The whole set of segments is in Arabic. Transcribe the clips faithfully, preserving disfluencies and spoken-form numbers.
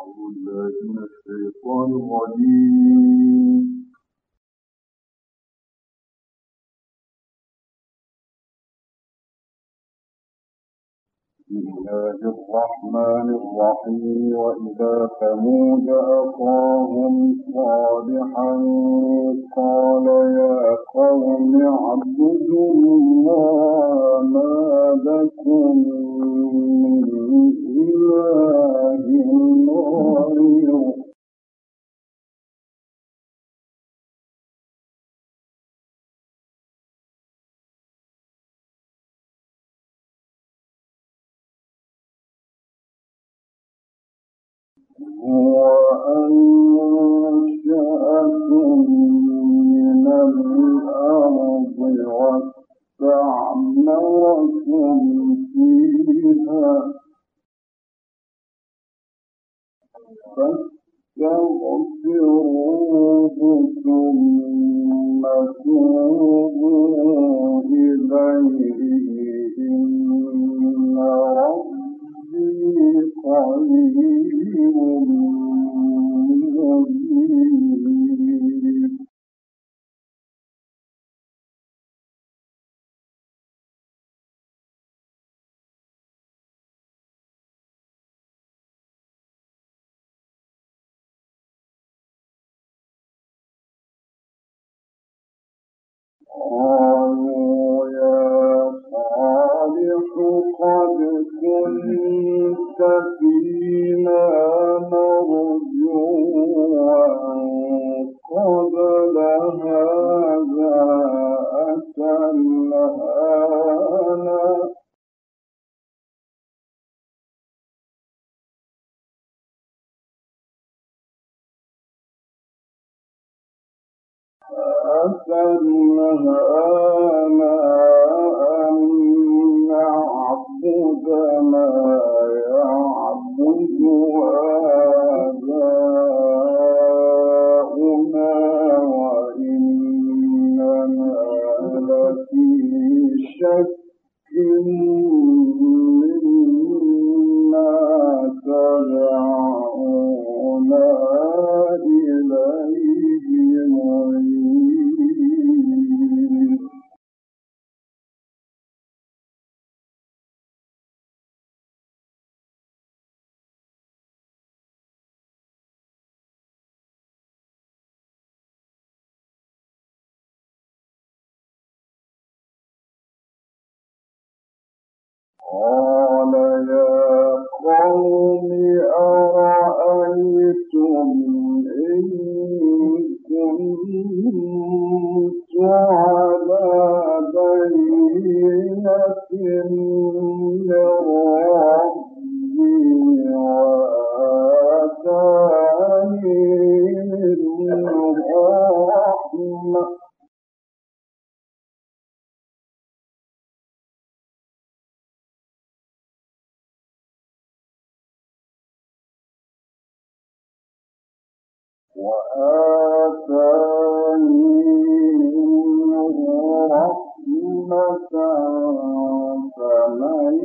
أعوذ بالله من الشيطان الرجيم. بسم الله الرحمن الرحيم. وإلى ثمود أخاهم صالحا قال يا قوم اعبدوا الله ما لكم من إله غيره هو أنشأكم من الأرض واستعمركم فيها فاستغفروه ثم توبوا إليه إن ربي قريب مجيب. قالوا يا صالح قد كنت فينا مرجوا قبل هذا أتنهانا أتنهانا أن نعبد ما يعبد آباؤنا وإننا لفي شك مما تدعونا إليه مريب. قال يا قوم أرأيتم إن كنت على بينة من ربي وآتاني منه رحمة وآتاني منه رحمة فمن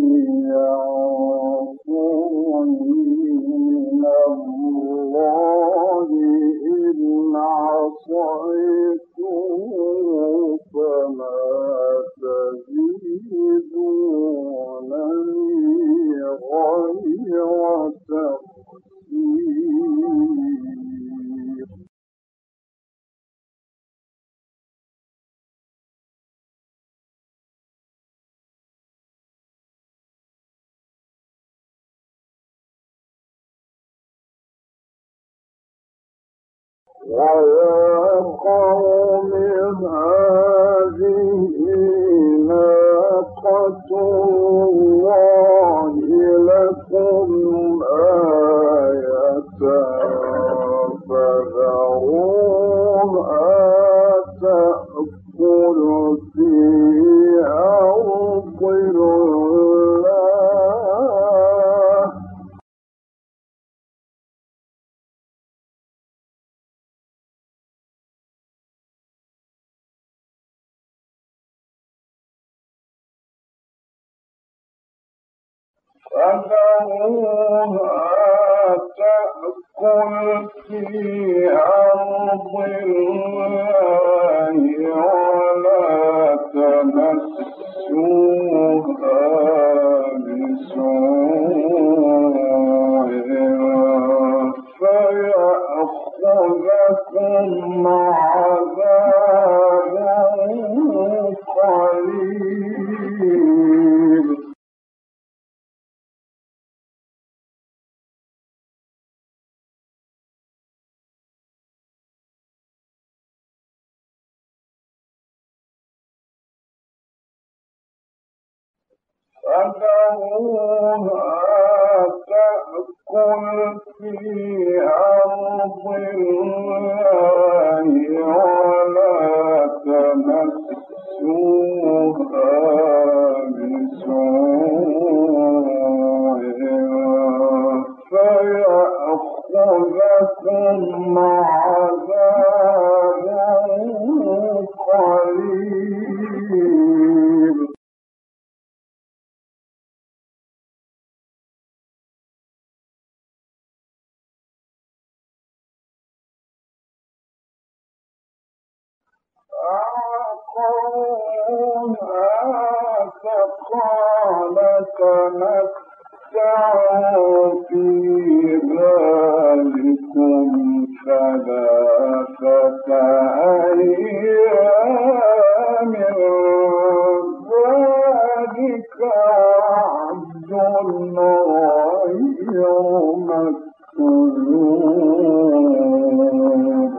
ينصرني من الله إن عصيته فما تزيدونني غير تخسير. ويا قوم هذه ناقة الله لكم آية فذروها تأكل في أرض الله فذروها تأكل في أرض الله ولا تمسوها بسوء فيأخذكم عذاب قريب. فذروها تأكل في أرض الله ولا تمسوها بسوء فيأخذكم عذاب قريب. عقروها فقال تمتعوا في ذلكم ثلاثة أيام ذلك وعد غير مكذوب.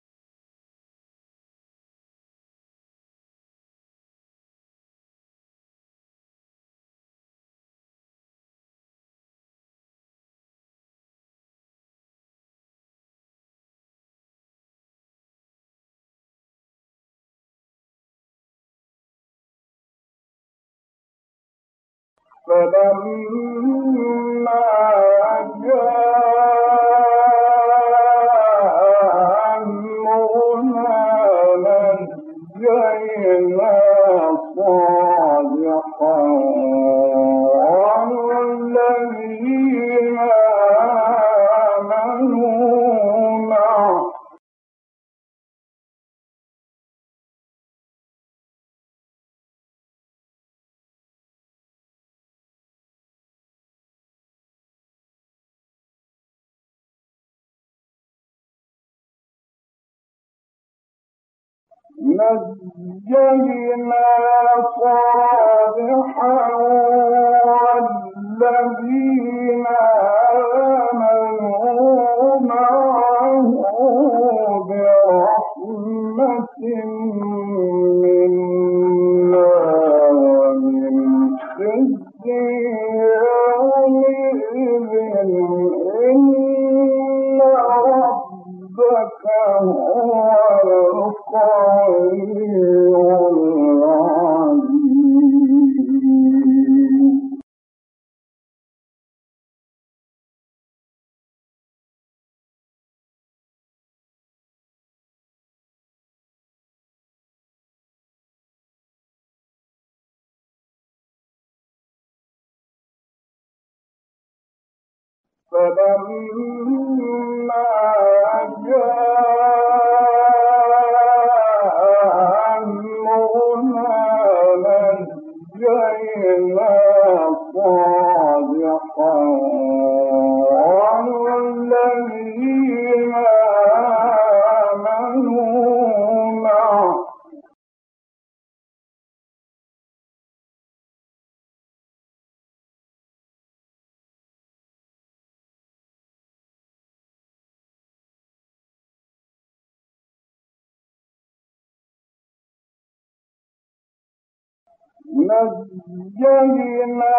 فلما جاء أمرنا نجينا صالحا والذين آمنوا معه نجينا صالحا والذين آمنوا معه برحمة منا ومن خزي يومئذ إن ربك هو القوي العزيز. فلما جاء أمرنا نجينا صالحا والذين آمنوا معه نجينا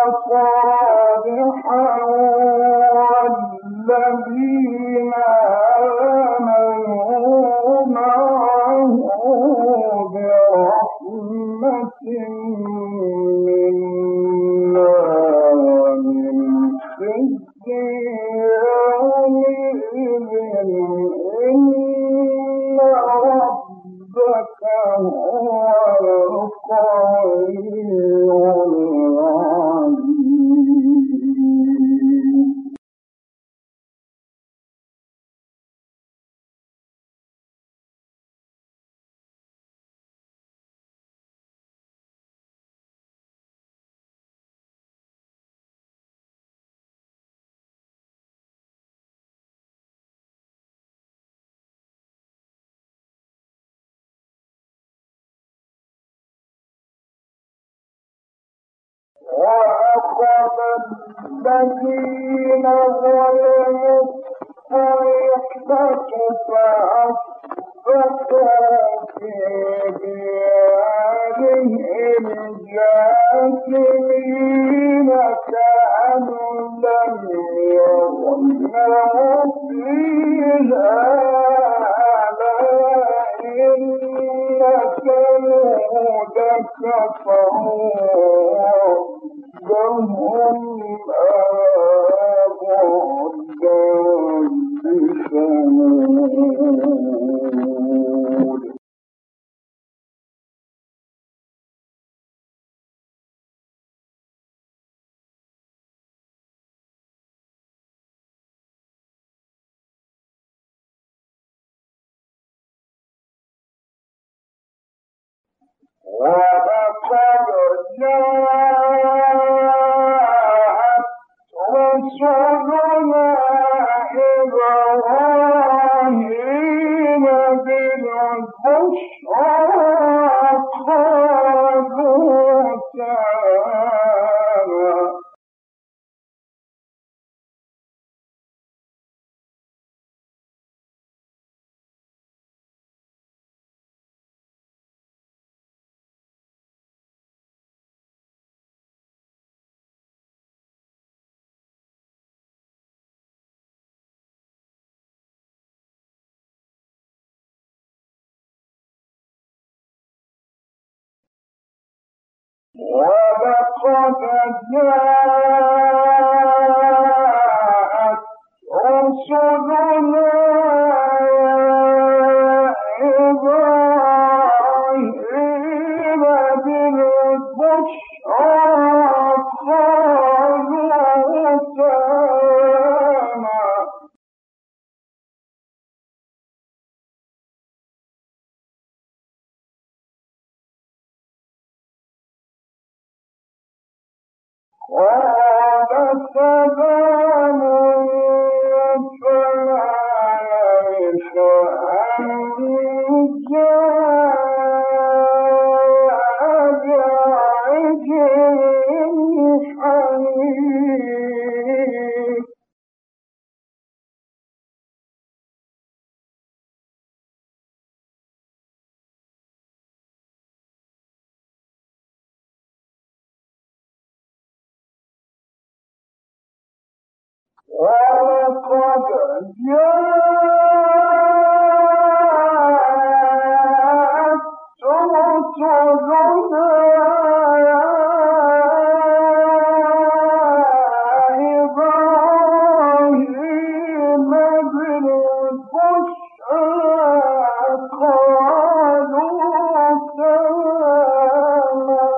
صالحا والذين آمنوا معه برحمة منا ومن خزي يومئذ إن ربك هو القوي العزيز. وأخذ الذين ظلموا الصيحة فأصبحوا في ديارهم جاثمين كأن لم يغنوا فيها إن ثمود كفروا ربهم أبدا بثمود. ولقد جاءت رسلنا إبراهيم بالبشرى قالوا سلاما ولقد جاءت رسلنا إبراهيم بالبشرى قالوا سلاما قال سلام فما لبث أن جاء بعجل حنيذ ولقد جاءت رسلنا إبراهيم بالبشرى قالوا سلاما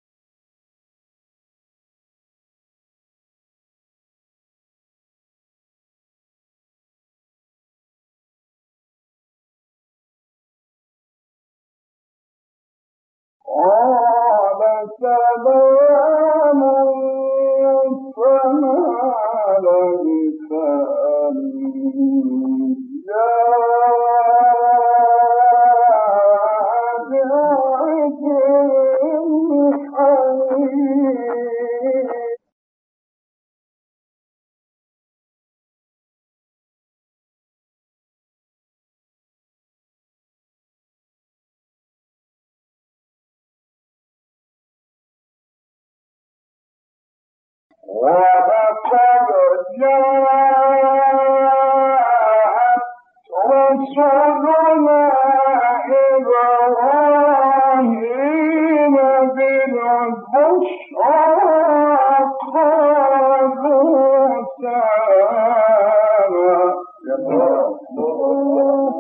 قال سلام فما لبث أن جاء بعجل حنيذ ولقد جاءت رسلنا إبراهيم بالبشرى قالوا سلاما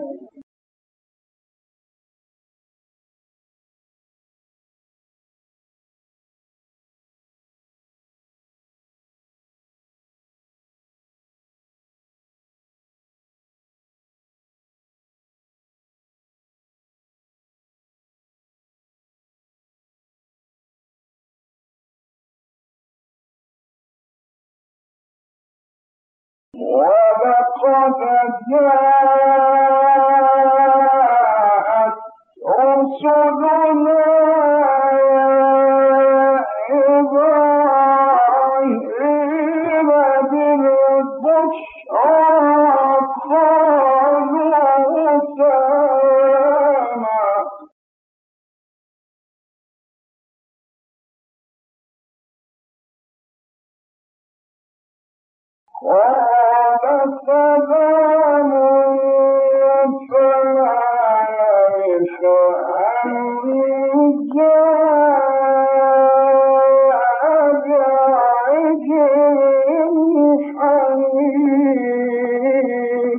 ولقد جاءت رسلنا إبراهيم قال سلام فما لبث أن جاء بعجل حنيذ.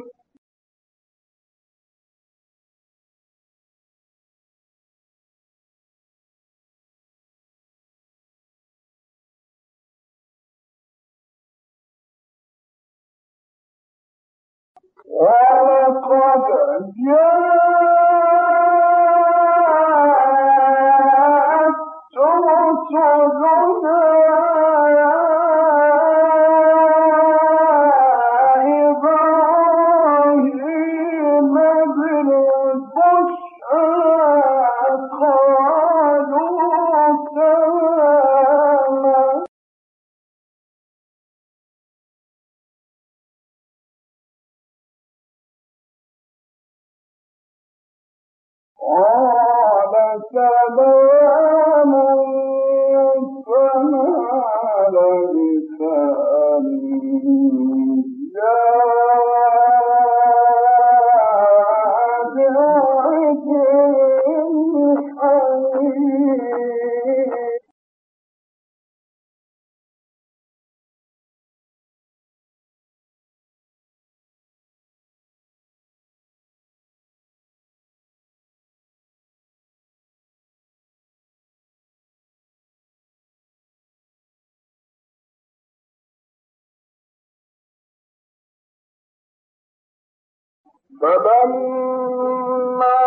ولقد جاءت رسلنا إبراهيم بالبشرى قالوا سلاما. قال سلام فما لبث أن جاء بعجل حنيذ. فلما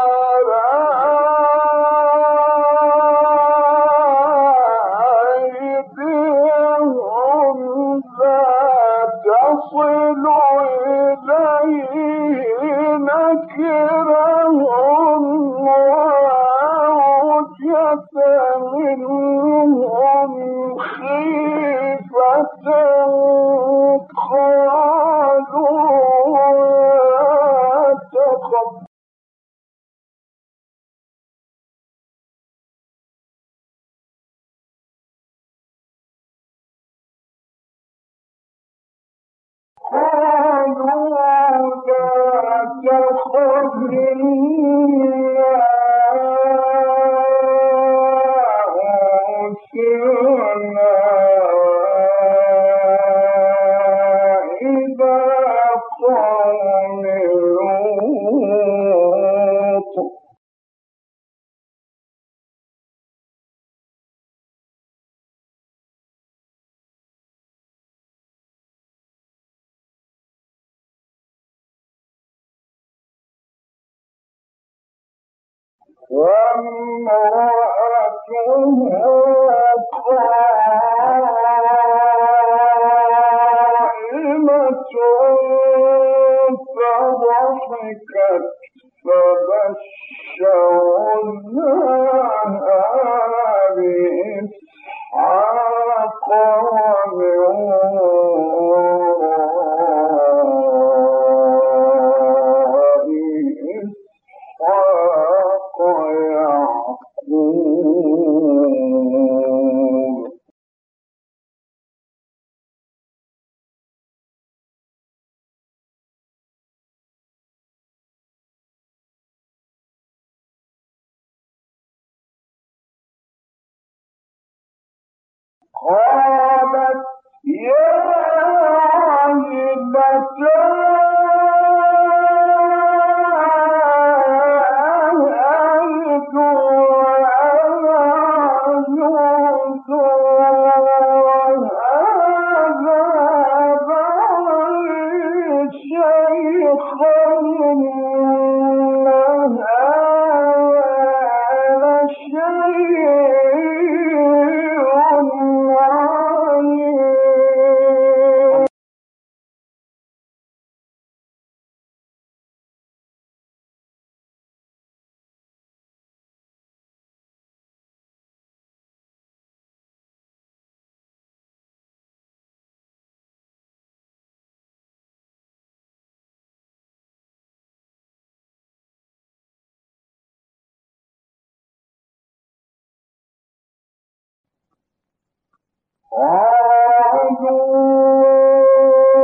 رأى أيديهم لا تصل إليه نكرهم وأوجس منهم خيفة قالوا قالوا لا تخف إنا أرسلنا إلى قوم لوط. وامرأته قائمة فضحكت فبشرناها بإسحاق ومن وراء إسحاق يعقوب. قالت يا ويلتى أهلكت وأنا عجوز وهذا بعلي شيخا إن هذا لشيء عجيب. قالوا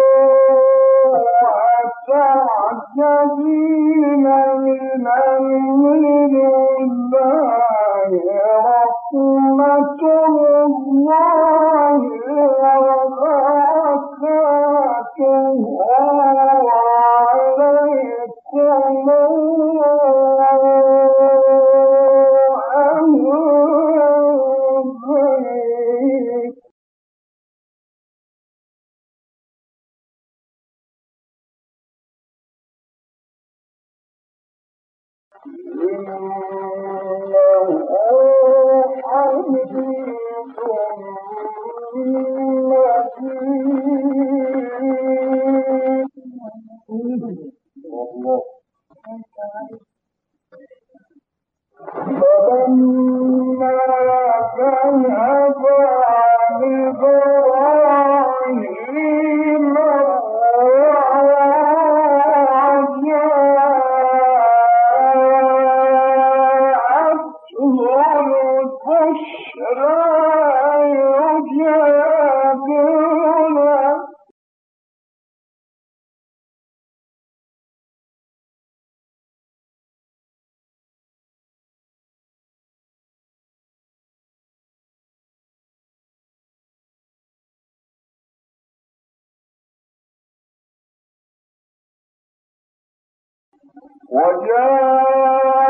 وجاء